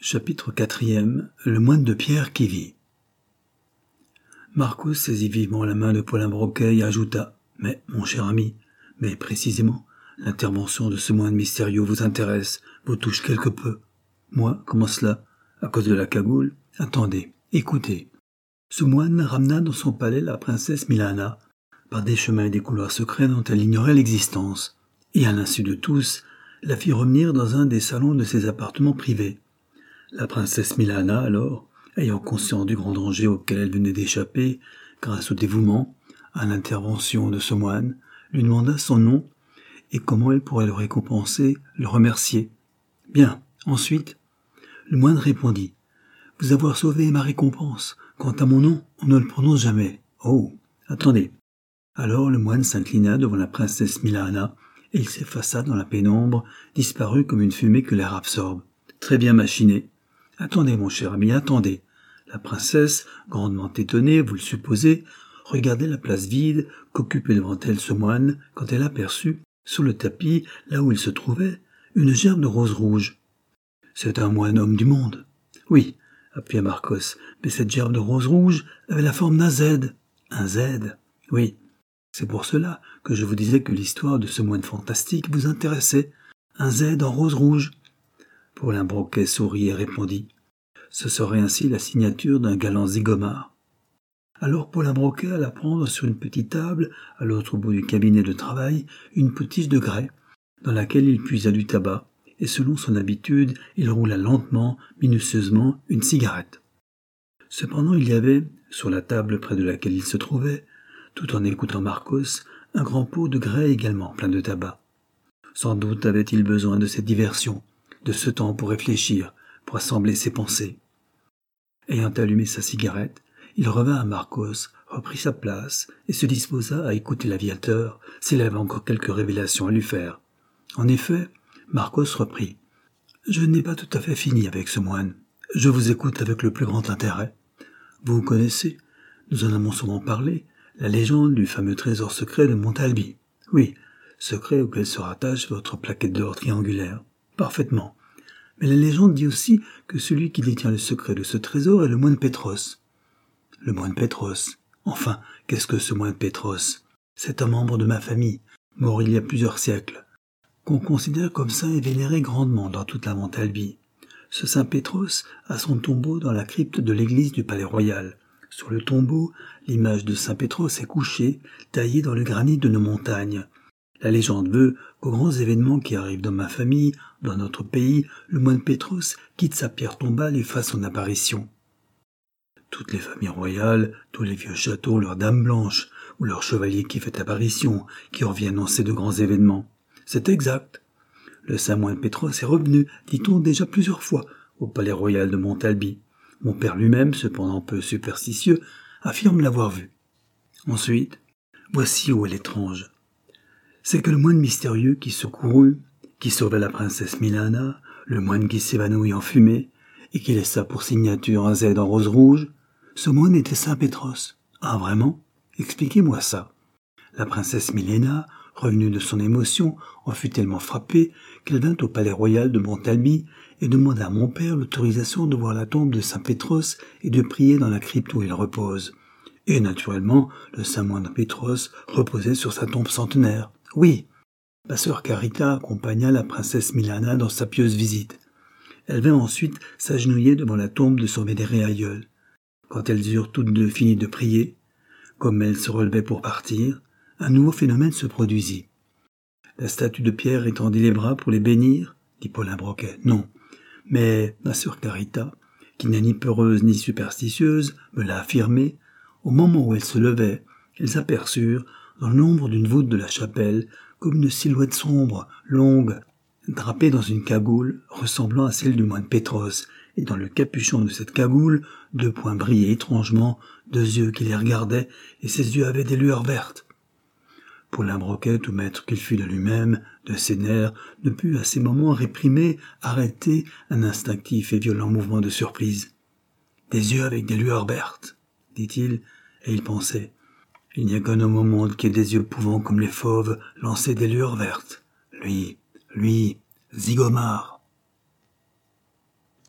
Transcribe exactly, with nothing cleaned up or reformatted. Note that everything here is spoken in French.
Chapitre quatrième. Le moine de pierre qui vit. Marcos saisit vivement la main de Paulin Broquet et ajouta « Mais, mon cher ami, mais précisément, l'intervention de ce moine mystérieux vous intéresse, vous touche quelque peu. Moi, comment cela? À cause de la cagoule? Attendez, écoutez. Ce moine ramena dans son palais la princesse Milana, par des chemins et des couloirs secrets dont elle ignorait l'existence, et à l'insu de tous, la fit revenir dans un des salons de ses appartements privés. La princesse Milana, alors, ayant conscience du grand danger auquel elle venait d'échapper, grâce au dévouement, à l'intervention de ce moine, lui demanda son nom et comment elle pourrait le récompenser, le remercier. Bien, ensuite, le moine répondit « Vous avoir sauvé est ma récompense. Quant à mon nom, on ne le prononce jamais. Oh, attendez. » Alors le moine s'inclina devant la princesse Milana et il s'effaça dans la pénombre, disparut comme une fumée que l'air absorbe. Très bien machiné. Attendez, mon cher ami, attendez. La princesse, grandement étonnée, vous le supposez, regardait la place vide qu'occupait devant elle ce moine quand elle aperçut, sur le tapis, là où il se trouvait, une gerbe de roses rouges. C'est un moine homme du monde. Oui, appuya Marcos, mais cette gerbe de roses rouges avait la forme d'un Z. Un Z, oui. C'est pour cela que je vous disais que l'histoire de ce moine fantastique vous intéressait. Un Z en rose rouge. Paulin Broquet sourit et répondit « Ce serait ainsi la signature d'un galant zigomard. » Alors Paulin Broquet alla prendre sur une petite table, à l'autre bout du cabinet de travail, une potiche de grès, dans laquelle il puisa du tabac, et selon son habitude, il roula lentement, minutieusement, une cigarette. Cependant il y avait, sur la table près de laquelle il se trouvait, tout en écoutant Marcos, un grand pot de grès également plein de tabac. Sans doute avait-il besoin de cette diversion, de ce temps pour réfléchir, pour assembler ses pensées. Ayant allumé sa cigarette, il revint à Marcos, reprit sa place et se disposa à écouter l'aviateur s'il avait encore quelques révélations à lui faire. En effet, Marcos reprit. « Je n'ai pas tout à fait fini avec ce moine. Je vous écoute avec le plus grand intérêt. Vous connaissez, nous en avons souvent parlé, la légende du fameux trésor secret de Montalbi. Oui, secret auquel se rattache votre plaquette d'or triangulaire. Parfaitement. Mais la légende dit aussi que celui qui détient le secret de ce trésor est le moine Pétros. Le moine Pétros. Enfin, qu'est-ce que ce moine Pétros? C'est un membre de ma famille, mort il y a plusieurs siècles, qu'on considère comme saint et vénéré grandement dans toute la Montalbi. Ce saint Pétros a son tombeau dans la crypte de l'église du Palais Royal. Sur le tombeau, l'image de saint Pétros est couchée, taillée dans le granit de nos montagnes. La légende veut qu'aux grands événements qui arrivent dans ma famille, dans notre pays, le moine Pétros quitte sa pierre tombale et fasse son apparition. Toutes les familles royales, tous les vieux châteaux, leurs dames blanches, ou leurs chevaliers qui fait apparition, qui reviennent annoncer de grands événements. C'est exact. Le saint moine Pétros est revenu, dit-on déjà plusieurs fois, au palais royal de Montalbi. Mon père lui-même, cependant peu superstitieux, affirme l'avoir vu. Ensuite, voici où est l'étrange. C'est que le moine mystérieux qui secourut, qui sauva la princesse Milana, le moine qui s'évanouit en fumée, et qui laissa pour signature un Z en rose rouge, ce moine était saint Pétros. Ah, vraiment? Expliquez-moi ça. La princesse Milena, revenue de son émotion, en fut tellement frappée qu'elle vint au palais royal de Montalbi et demanda à mon père l'autorisation de voir la tombe de saint Pétros et de prier dans la crypte où il repose. Et naturellement, le saint moine Pétros reposait sur sa tombe centenaire. Oui, ma sœur Carita accompagna la princesse Milana dans sa pieuse visite. Elle vint ensuite s'agenouiller devant la tombe de son vénéré aïeul. Quand elles eurent toutes deux fini de prier, comme elles se relevaient pour partir, un nouveau phénomène se produisit. La statue de pierre étendit les bras pour les bénir, dit Paulin Broquet. Non, mais ma sœur Carita, qui n'est ni peureuse ni superstitieuse, me l'a affirmé, au moment où elles se levaient, elles aperçurent, dans l'ombre d'une voûte de la chapelle, comme une silhouette sombre, longue, drapée dans une cagoule ressemblant à celle du moine Pétros, et dans le capuchon de cette cagoule, deux poings brillaient étrangement, deux yeux qui les regardaient, et ces yeux avaient des lueurs vertes. Paulin Broquet, tout maître qu'il fût de lui-même, de ses nerfs, ne put à ces moments réprimer, arrêter un instinctif et violent mouvement de surprise. « Des yeux avec des lueurs vertes !» dit-il, et il pensait. « Il n'y a qu'un homme au monde qui ait des yeux pouvant, comme les fauves, lancer des lueurs vertes. Lui, lui, Zigomard !»